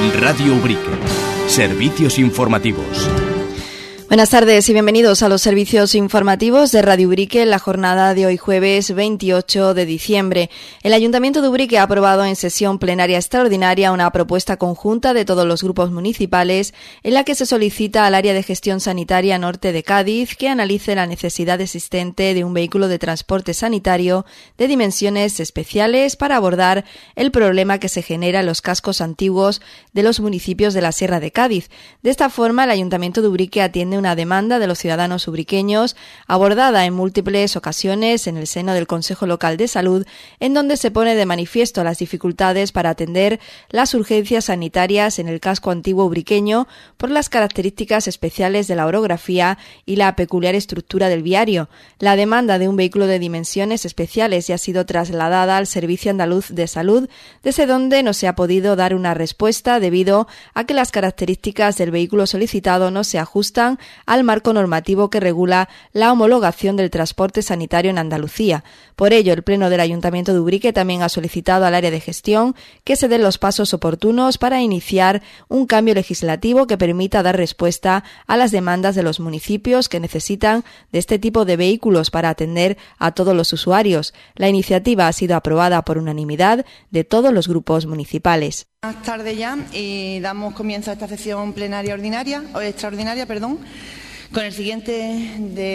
Radio Ubrique. Servicios informativos. Buenas tardes y bienvenidos a los servicios informativos de Radio Ubrique en la jornada de hoy jueves 28 de diciembre. El Ayuntamiento de Ubrique ha aprobado en sesión plenaria extraordinaria una propuesta conjunta de todos los grupos municipales en la que se solicita al Área de Gestión Sanitaria Norte de Cádiz que analice la necesidad existente de un vehículo de transporte sanitario de dimensiones especiales para abordar el problema que se genera en los cascos antiguos de los municipios de la Sierra de Cádiz. De esta forma, el Ayuntamiento de Ubrique atiende una demanda de los ciudadanos ubriqueños abordada en múltiples ocasiones en el seno del Consejo Local de Salud, en donde se pone de manifiesto las dificultades para atender las urgencias sanitarias en el casco antiguo ubriqueño por las características especiales de la orografía y la peculiar estructura del viario. La demanda de un vehículo de dimensiones especiales ya ha sido trasladada al Servicio Andaluz de Salud, desde donde no se ha podido dar una respuesta debido a que las características del vehículo solicitado no se ajustan al marco normativo que regula la homologación del transporte sanitario en Andalucía. Por ello, el Pleno del Ayuntamiento de Ubrique también ha solicitado al área de gestión que se den los pasos oportunos para iniciar un cambio legislativo que permita dar respuesta a las demandas de los municipios que necesitan de este tipo de vehículos para atender a todos los usuarios. La iniciativa ha sido aprobada por unanimidad de todos los grupos municipales. Buenas tardes ya y damos comienzo a esta sesión plenaria extraordinaria, con el siguiente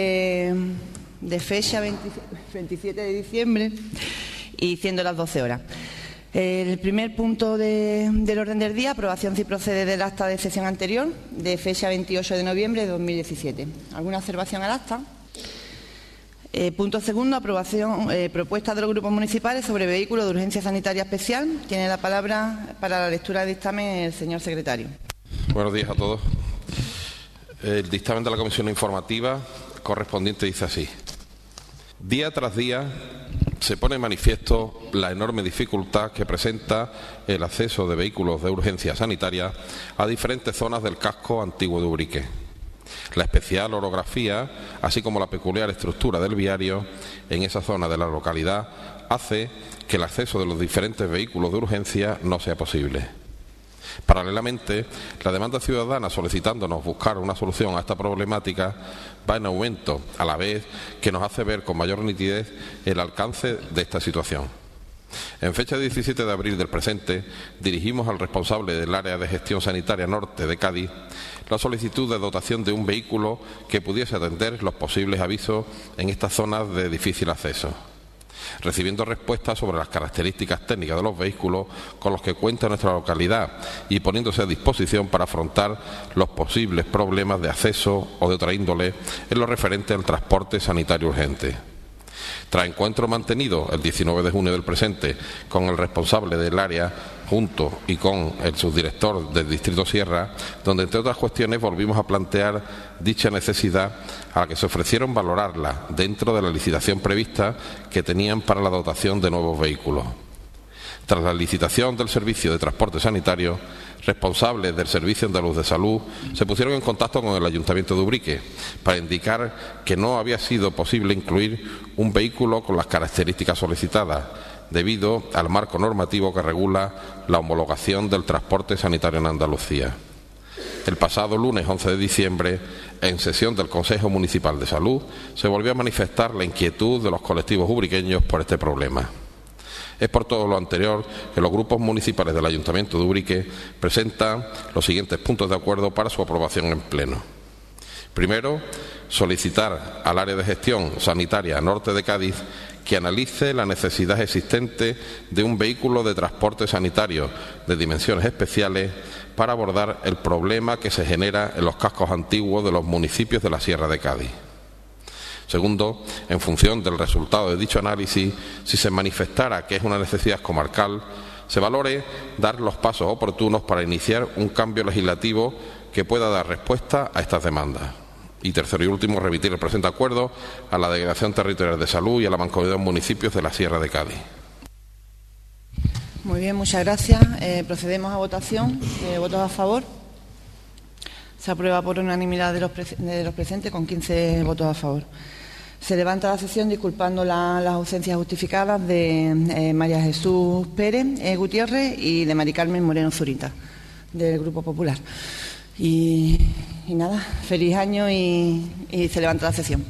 de fecha 27 de diciembre y siendo las 12 horas. El primer punto del orden del día, aprobación si procede del acta de sesión anterior de fecha 28 de noviembre de 2017. ¿Alguna observación al acta? Punto segundo, aprobación, propuesta de los grupos municipales sobre vehículos de urgencia sanitaria especial. Tiene la palabra para la lectura del dictamen el señor secretario. Buenos días a todos. El dictamen de la Comisión Informativa correspondiente dice así. Día tras día se pone en manifiesto la enorme dificultad que presenta el acceso de vehículos de urgencia sanitaria a diferentes zonas del casco antiguo de Ubrique. La especial orografía, así como la peculiar estructura del viario en esa zona de la localidad, hace que el acceso de los diferentes vehículos de urgencia no sea posible. Paralelamente, la demanda ciudadana solicitándonos buscar una solución a esta problemática va en aumento, a la vez que nos hace ver con mayor nitidez el alcance de esta situación. En fecha 17 de abril del presente, dirigimos al responsable del Área de Gestión Sanitaria Norte de Cádiz la solicitud de dotación de un vehículo que pudiese atender los posibles avisos en estas zonas de difícil acceso, recibiendo respuestas sobre las características técnicas de los vehículos con los que cuenta nuestra localidad y poniéndose a disposición para afrontar los posibles problemas de acceso o de otra índole en lo referente al transporte sanitario urgente. Tras encuentro mantenido el 19 de junio del presente con el responsable del área junto y con el subdirector del Distrito Sierra, donde entre otras cuestiones volvimos a plantear dicha necesidad a la que se ofrecieron valorarla dentro de la licitación prevista que tenían para la dotación de nuevos vehículos. Tras la licitación del servicio de transporte sanitario, responsables del Servicio Andaluz de Salud se pusieron en contacto con el Ayuntamiento de Ubrique para indicar que no había sido posible incluir un vehículo con las características solicitadas debido al marco normativo que regula la homologación del transporte sanitario en Andalucía. El pasado lunes 11 de diciembre, en sesión del Consejo Municipal de Salud, se volvió a manifestar la inquietud de los colectivos ubriqueños por este problema. Es por todo lo anterior que los grupos municipales del Ayuntamiento de Ubrique presentan los siguientes puntos de acuerdo para su aprobación en pleno. Primero, solicitar al Área de Gestión Sanitaria Norte de Cádiz que analice la necesidad existente de un vehículo de transporte sanitario de dimensiones especiales para abordar el problema que se genera en los cascos antiguos de los municipios de la Sierra de Cádiz. Segundo, en función del resultado de dicho análisis, si se manifestara que es una necesidad comarcal, se valore dar los pasos oportunos para iniciar un cambio legislativo que pueda dar respuesta a estas demandas. Y tercero y último, remitir el presente acuerdo a la Delegación Territorial de Salud y a la Mancomunidad de Municipios de la Sierra de Cádiz. Muy bien, muchas gracias. Procedemos a votación. ¿Votos a favor? Se aprueba por unanimidad de los presentes con 15 votos a favor. Se levanta la sesión disculpando las ausencias justificadas de María Jesús Pérez Gutiérrez y de Mari Carmen Moreno Zurita. del Grupo Popular. Y nada, feliz año y se levanta la sesión.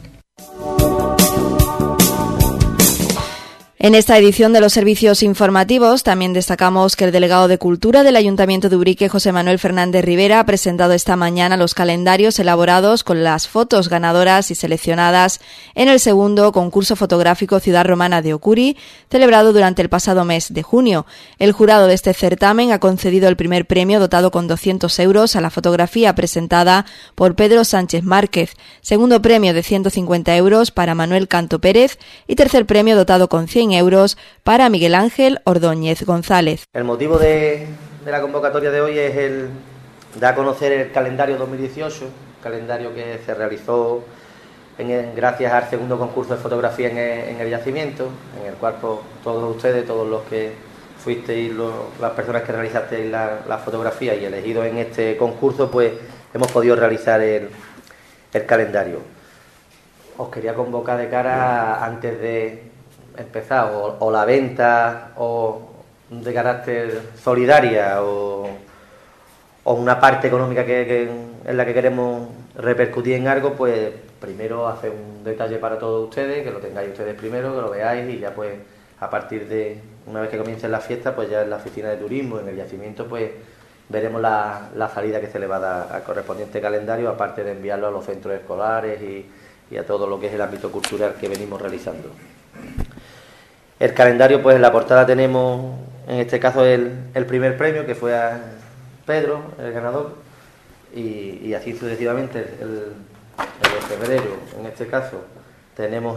En esta edición de los servicios informativos también destacamos que el delegado de Cultura del Ayuntamiento de Ubrique, José Manuel Fernández Rivera, ha presentado esta mañana los calendarios elaborados con las fotos ganadoras y seleccionadas en el segundo concurso fotográfico Ciudad Romana de Ocuri, celebrado durante el pasado mes de junio. El jurado de este certamen ha concedido el primer premio dotado con 200 euros a la fotografía presentada por Pedro Sánchez Márquez, segundo premio de 150 euros para Manuel Canto Pérez y tercer premio dotado con 100 euros para Miguel Ángel Ordóñez González. El motivo de la convocatoria de hoy es el dar a conocer el calendario 2018, calendario que se realizó gracias al segundo concurso de fotografía en el yacimiento, en el cual pues, todos ustedes, todos los que fuisteis, las personas que realizasteis la fotografía y elegidos en este concurso, pues hemos podido realizar el calendario. Os quería convocar de cara antes de empezar o la venta o de carácter solidaria o una parte económica en la que queremos repercutir en algo, pues primero hacer un detalle para todos ustedes, que lo tengáis ustedes primero, que lo veáis y ya pues a partir de una vez que comiencen las fiestas, pues ya en la oficina de turismo, en el yacimiento, pues veremos la salida que se le va a dar al correspondiente calendario, aparte de enviarlo a los centros escolares y a todo lo que es el ámbito cultural que venimos realizando. El calendario, pues en la portada tenemos, en este caso, el primer premio, que fue a Pedro, el ganador, y así sucesivamente. El de febrero, en este caso, tenemos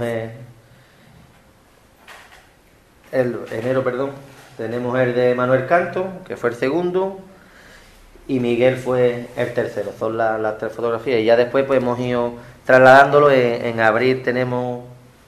tenemos el de Manuel Canto, que fue el segundo, y Miguel fue el tercero. Son las tres fotografías, y ya después pues hemos ido trasladándolo. En abril tenemos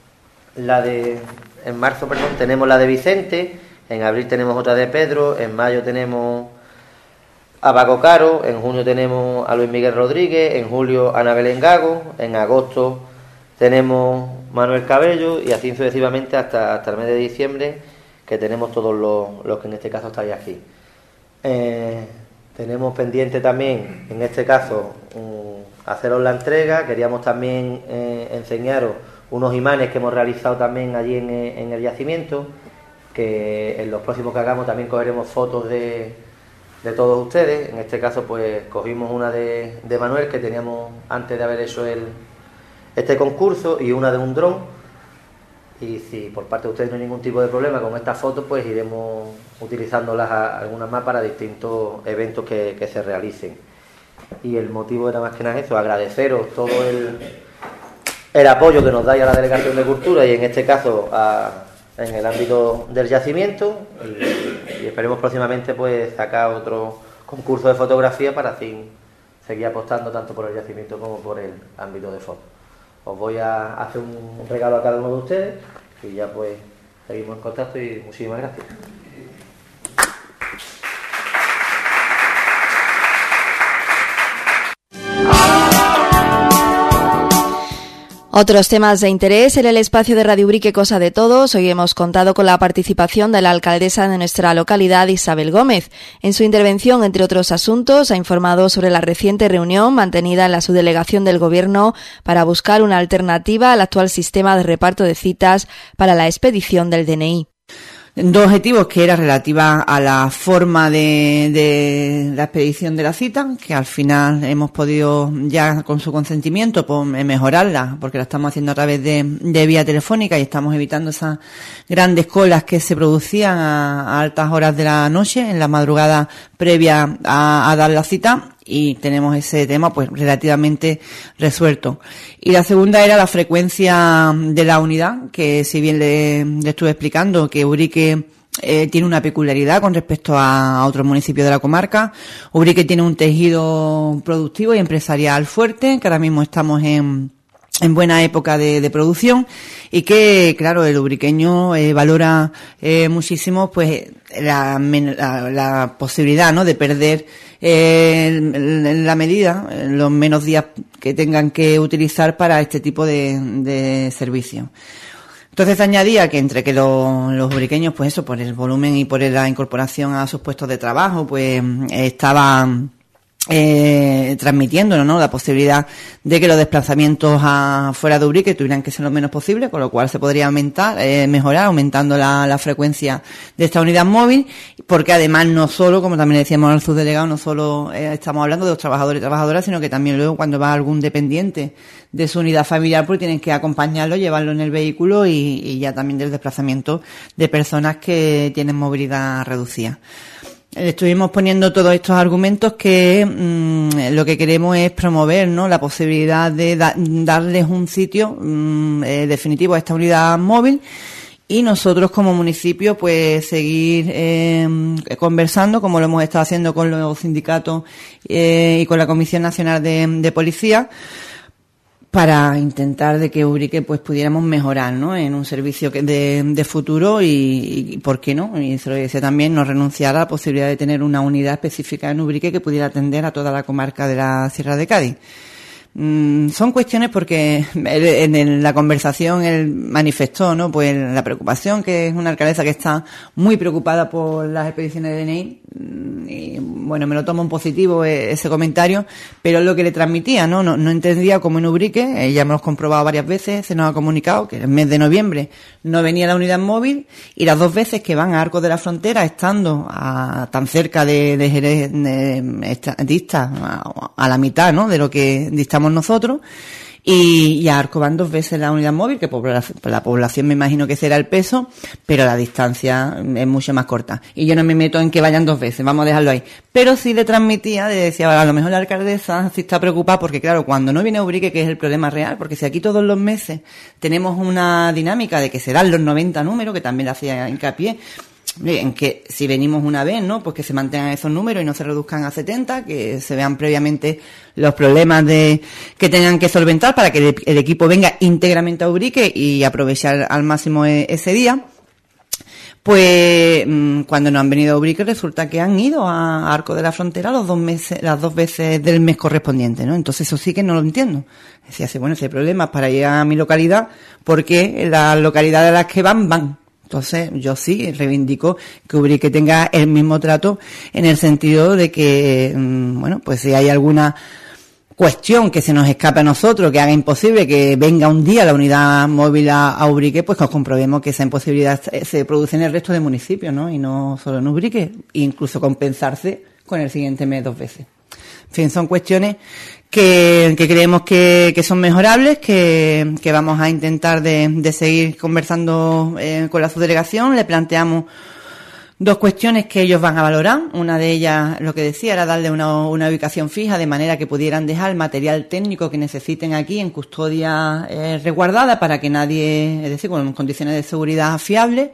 en marzo tenemos la de Vicente, en abril tenemos otra de Pedro, en mayo tenemos a Paco Caro, en junio tenemos a Luis Miguel Rodríguez, en julio a Ana Belén Gago, en agosto tenemos Manuel Cabello y así sucesivamente hasta el mes de diciembre, que tenemos todos los que en este caso estáis aquí. Tenemos pendiente también, en este caso, haceros la entrega. Queríamos también enseñaros unos imanes que hemos realizado también allí en el yacimiento, que en los próximos que hagamos también cogeremos fotos de todos ustedes. En este caso pues cogimos una de Manuel, que teníamos antes de haber hecho este concurso, y una de un dron, y si por parte de ustedes no hay ningún tipo de problema con estas fotos, pues iremos utilizándolas algunas más para distintos eventos que se realicen. Y el motivo era más que nada eso, agradeceros todo el apoyo que nos dais a la Delegación de Cultura y en este caso en el ámbito del yacimiento, y esperemos próximamente pues sacar otro concurso de fotografía para así seguir apostando tanto por el yacimiento como por el ámbito de fotos. Os voy a hacer un regalo a cada uno de ustedes y ya pues seguimos en contacto y muchísimas gracias. Otros temas de interés en el espacio de Radio Ubrique Cosa de Todos. Hoy hemos contado con la participación de la alcaldesa de nuestra localidad, Isabel Gómez. En su intervención, entre otros asuntos, ha informado sobre la reciente reunión mantenida en la subdelegación del Gobierno para buscar una alternativa al actual sistema de reparto de citas para la expedición del DNI. Dos objetivos, que era relativa a la forma de la expedición de la cita, que al final hemos podido ya con su consentimiento pues, mejorarla, porque la estamos haciendo a través de vía telefónica y estamos evitando esas grandes colas que se producían a altas horas de la noche, en la madrugada previa a dar la cita. Y tenemos ese tema pues relativamente resuelto. Y la segunda era la frecuencia de la unidad, que si bien le estuve explicando que Ubrique tiene una peculiaridad con respecto a otros municipios de la comarca. Ubrique tiene un tejido productivo y empresarial fuerte, que ahora mismo estamos en buena época de producción, y que claro, el ubriqueño valora muchísimo pues la posibilidad, ¿no?, de perder en la medida los menos días que tengan que utilizar para este tipo de servicio. Entonces añadía que entre que los ubriqueños, pues eso, por el volumen y por la incorporación a sus puestos de trabajo, pues estaban transmitiéndonos, ¿no?, la posibilidad de que los desplazamientos fuera de Ubrique tuvieran que ser lo menos posible, con lo cual se podría mejorar aumentando la frecuencia de esta unidad móvil, porque además no solo, como también decíamos al subdelegado, no solo estamos hablando de los trabajadores y trabajadoras, sino que también luego cuando va algún dependiente de su unidad familiar, pues tienen que acompañarlo, llevarlo en el vehículo y ya también del desplazamiento de personas que tienen movilidad reducida. Estuvimos poniendo todos estos argumentos que lo que queremos es promover, ¿no?, la posibilidad de darles un sitio definitivo a esta unidad móvil, y nosotros como municipio pues seguir conversando, como lo hemos estado haciendo con los sindicatos y con la Comisión Nacional de Policía, para intentar de que Ubrique pues pudiéramos mejorar, ¿no?, en un servicio de futuro y ¿por qué no? Y se lo decía también, no renunciar a la posibilidad de tener una unidad específica en Ubrique que pudiera atender a toda la comarca de la Sierra de Cádiz. Son cuestiones porque en la conversación él manifestó, ¿no?, pues la preocupación, que es una alcaldesa que está muy preocupada por las expediciones de DNI, y bueno, me lo tomo en positivo ese comentario, pero es lo que le transmitía, ¿no? No entendía cómo en Ubrique, ya hemos comprobado varias veces, se nos ha comunicado que en el mes de noviembre no venía la unidad móvil, y las 2 veces que van a Arcos de la Frontera, estando tan cerca de Jerez, dista a la mitad, ¿no?, de lo que distamos nosotros, y a Arco van 2 veces la unidad móvil, que por la población me imagino que será el peso, pero la distancia es mucho más corta. Y yo no me meto en que vayan 2 veces, vamos a dejarlo ahí. Pero sí le transmitía, decía, a lo mejor la alcaldesa sí está preocupada, porque claro, cuando no viene Ubrique, que es el problema real, porque si aquí todos los meses tenemos una dinámica de que se dan los 90 números, que también le hacía hincapié, en que si venimos una vez, ¿no?, pues que se mantengan esos números y no se reduzcan a 70, que se vean previamente los problemas que tengan que solventar para que el equipo venga íntegramente a Ubrique y aprovechar al máximo ese día. Pues cuando no han venido a Ubrique resulta que han ido a Arco de la Frontera las 2 veces del mes correspondiente, ¿no? Entonces eso sí que no lo entiendo. Decía, bueno, si hay problemas para ir a mi localidad, porque las localidades a las que van. Entonces, yo sí reivindico que Ubrique tenga el mismo trato, en el sentido de que, bueno, pues si hay alguna cuestión que se nos escape a nosotros, que haga imposible que venga un día la unidad móvil a Ubrique, pues que comprobemos que esa imposibilidad se produce en el resto de municipios, ¿no?, y no solo en Ubrique, e incluso compensarse con el siguiente mes 2 veces. En fin, son cuestiones que creemos que son mejorables, que vamos a intentar de seguir conversando con la subdelegación. Le planteamos 2 cuestiones que ellos van a valorar. Una de ellas, lo que decía, era darle una ubicación fija, de manera que pudieran dejar el material técnico que necesiten aquí en custodia resguardada, para que nadie, es decir, con condiciones de seguridad fiables.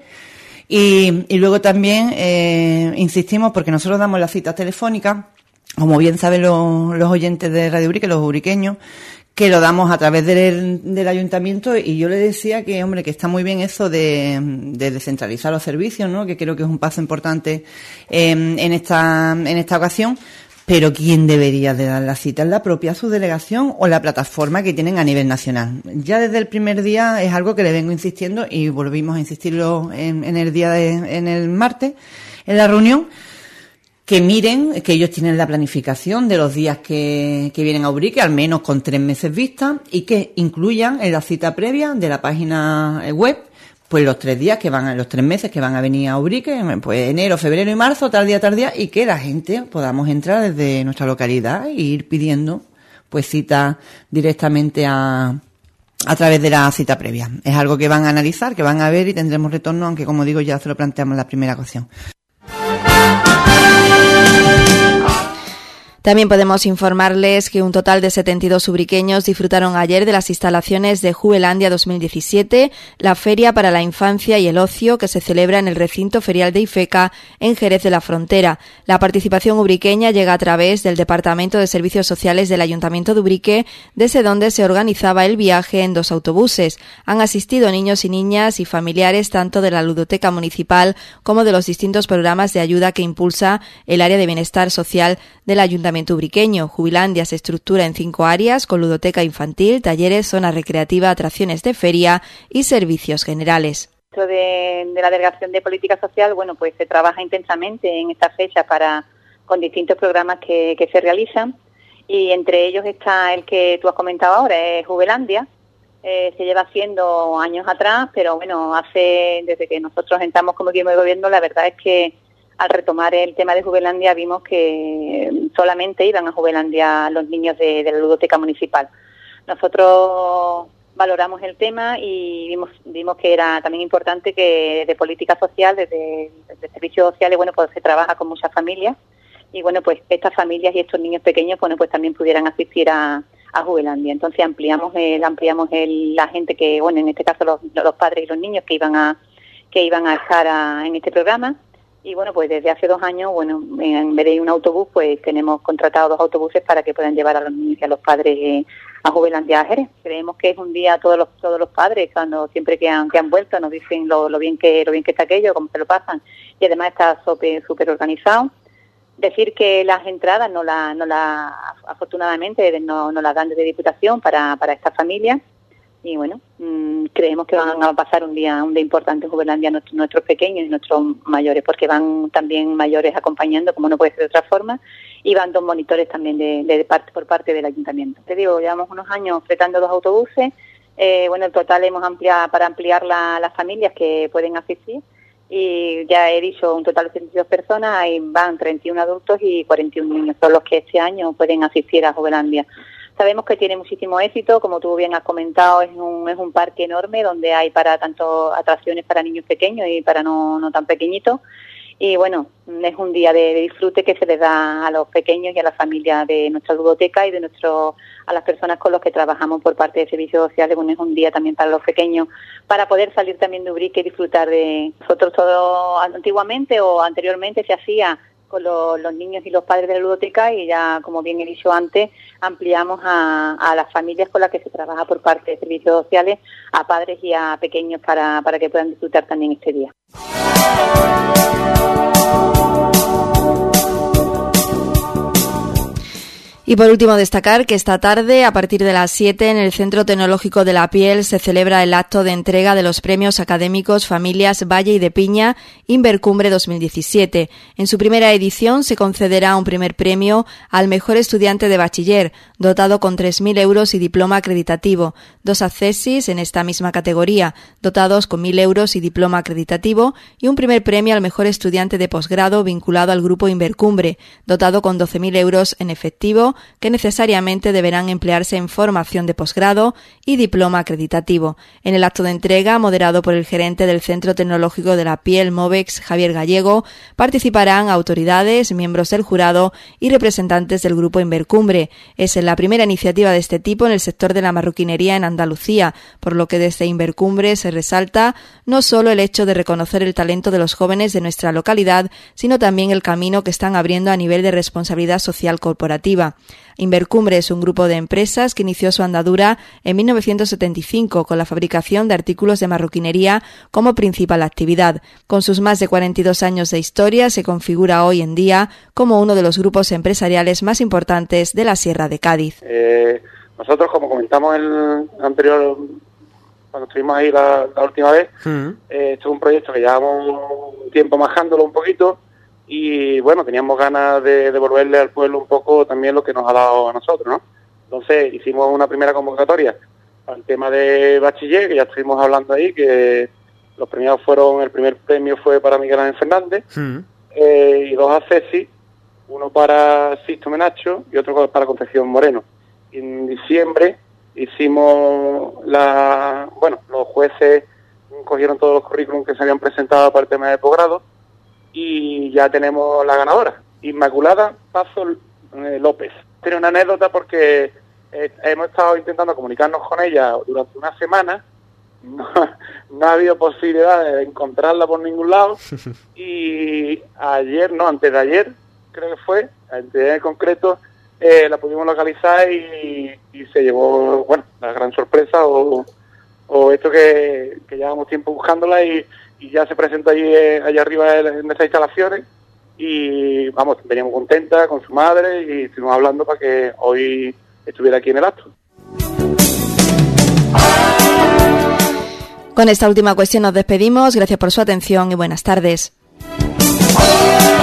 Y luego también insistimos, porque nosotros damos las citas telefónicas, como bien saben los oyentes de Radio Ubrique, los ubriqueños, que lo damos a través del ayuntamiento, y yo le decía que, hombre, que está muy bien eso de descentralizar los servicios, ¿no?, que creo que es un paso importante en esta ocasión, pero ¿quién debería de dar la cita? ¿Es la propia subdelegación o la plataforma que tienen a nivel nacional? Ya desde el primer día es algo que le vengo insistiendo, y volvimos a insistirlo en el martes, en la reunión, que miren, que ellos tienen la planificación de los días que vienen a Ubrique, al menos con 3 meses vista, y que incluyan en la cita previa de la página web, pues los 3 días los 3 meses que van a venir a Ubrique, pues enero, febrero y marzo, tal día, y que la gente podamos entrar desde nuestra localidad e ir pidiendo pues citas directamente a través de la cita previa. Es algo que van a analizar, que van a ver, y tendremos retorno, aunque como digo, ya se lo planteamos en la primera ocasión. También podemos informarles que un total de 72 ubriqueños disfrutaron ayer de las instalaciones de Juvelandia 2017, la feria para la infancia y el ocio que se celebra en el recinto ferial de Ifeca en Jerez de la Frontera. La participación ubriqueña llega a través del Departamento de Servicios Sociales del Ayuntamiento de Ubrique, desde donde se organizaba el viaje en 2 autobuses. Han asistido niños y niñas y familiares tanto de la ludoteca municipal como de los distintos programas de ayuda que impulsa el área de bienestar social del Ayuntamiento ayuntamiento ubriqueño. Jubilandia se estructura en 5 áreas, con ludoteca infantil, talleres, zona recreativa, atracciones de feria y servicios generales. Dentro de la Delegación de Política Social, bueno, pues se trabaja intensamente en esta fecha con distintos programas que se realizan, y entre ellos está el que tú has comentado ahora, es Jubilandia. Se lleva haciendo años atrás, pero bueno, desde que nosotros entramos como equipo de gobierno, la verdad es que al retomar el tema de Jubilandia vimos que solamente iban a Jubilandia los niños de la ludoteca municipal. Nosotros valoramos el tema y vimos que era también importante que desde política social, desde servicios sociales, bueno, pues se trabaja con muchas familias, y bueno, pues estas familias y estos niños pequeños, bueno, pues también pudieran asistir a Jubilandia. Entonces ampliamos la gente que, bueno, en este caso los padres y los niños que iban a estar en este programa. Y bueno, pues desde hace 2 años, bueno, en vez de un autobús, pues tenemos contratado 2 autobuses para que puedan llevar a los niños y a los padres a Jubilandia a Jerez. Creemos que es un día, todos los padres, cuando siempre que han vuelto, nos dicen lo bien que está aquello, cómo se lo pasan, y además está súper organizado. Decir que las entradas afortunadamente no las dan desde Diputación para estas familias, y bueno, creemos que van a pasar un día importante en Jubilandia nuestros pequeños y nuestros mayores, porque van también mayores acompañando, como no puede ser de otra forma, y van 2 monitores también por parte del ayuntamiento. Te digo, llevamos unos años fletando 2 autobuses, bueno, el total hemos ampliado para ampliar las familias que pueden asistir, y ya he dicho un total de 72 personas, ahí van 31 adultos y 41 niños, son los que este año pueden asistir a Jubilandia. Sabemos que tiene muchísimo éxito, como tú bien has comentado, es un parque enorme donde hay para tanto atracciones para niños pequeños y para no tan pequeñitos, y bueno, es un día de disfrute que se les da a los pequeños y a la familia de nuestra ludoteca y a las personas con las que trabajamos por parte de servicios sociales. Bueno, es un día también para los pequeños, para poder salir también de Ubrique y disfrutar de nosotros. Todo antiguamente o anteriormente se hacía con los niños y los padres de la ludoteca, y ya, como bien he dicho antes, ampliamos a las familias con las que se trabaja por parte de servicios sociales, a padres y a pequeños para que puedan disfrutar también este día. Y por último, destacar que esta tarde, a partir de las 7, en el Centro Tecnológico de la Piel se celebra el acto de entrega de los premios académicos Familias Valle y de Piña Invercumbre 2017. En su primera edición se concederá un primer premio al mejor estudiante de bachiller, dotado con 3.000 euros y diploma acreditativo, 2 accesis en esta misma categoría, dotados con 1.000 euros y diploma acreditativo, y un primer premio al mejor estudiante de posgrado vinculado al grupo Invercumbre, dotado con 12.000 euros en efectivo, que necesariamente deberán emplearse en formación de posgrado y diploma acreditativo. En el acto de entrega, moderado por el gerente del Centro Tecnológico de la Piel, Movex, Javier Gallego, participarán autoridades, miembros del jurado y representantes del grupo Invercumbre. Es la primera iniciativa de este tipo en el sector de la marroquinería en Andalucía, por lo que desde Invercumbre se resalta no solo el hecho de reconocer el talento de los jóvenes de nuestra localidad, sino también el camino que están abriendo a nivel de responsabilidad social corporativa. Invercumbre es un grupo de empresas que inició su andadura en 1975 con la fabricación de artículos de marroquinería como principal actividad. Con sus más de 42 años de historia, se configura hoy en día como uno de los grupos empresariales más importantes de la Sierra de Cádiz. Nosotros, como comentamos en el anterior, cuando estuvimos ahí la última vez, esto es un proyecto que llevamos un tiempo majándolo un poquito, y bueno, teníamos ganas de devolverle al pueblo un poco también lo que nos ha dado a nosotros, ¿no? Entonces hicimos una primera convocatoria al tema de bachiller, que ya estuvimos hablando ahí, que los premiados el primer premio fue para Miguel Ángel Fernández, y 2 accesis, uno para Sisto Menacho y otro para Concepción Moreno. Y en diciembre hicimos los jueces cogieron todos los currículums que se habían presentado para el tema de posgrado, y ya tenemos la ganadora, Inmaculada Pazo López. Tiene una anécdota porque hemos estado intentando comunicarnos con ella durante una semana, no ha habido posibilidad de encontrarla por ningún lado, y antes de ayer, creo que fue, en concreto, la pudimos localizar y se llevó, la gran sorpresa o esto que llevamos tiempo buscándola, y ya se presentó allí arriba en estas instalaciones, y vamos, veníamos contenta con su madre y estuvimos hablando para que hoy estuviera aquí en el acto. Con esta última cuestión nos despedimos. Gracias por su atención y buenas tardes.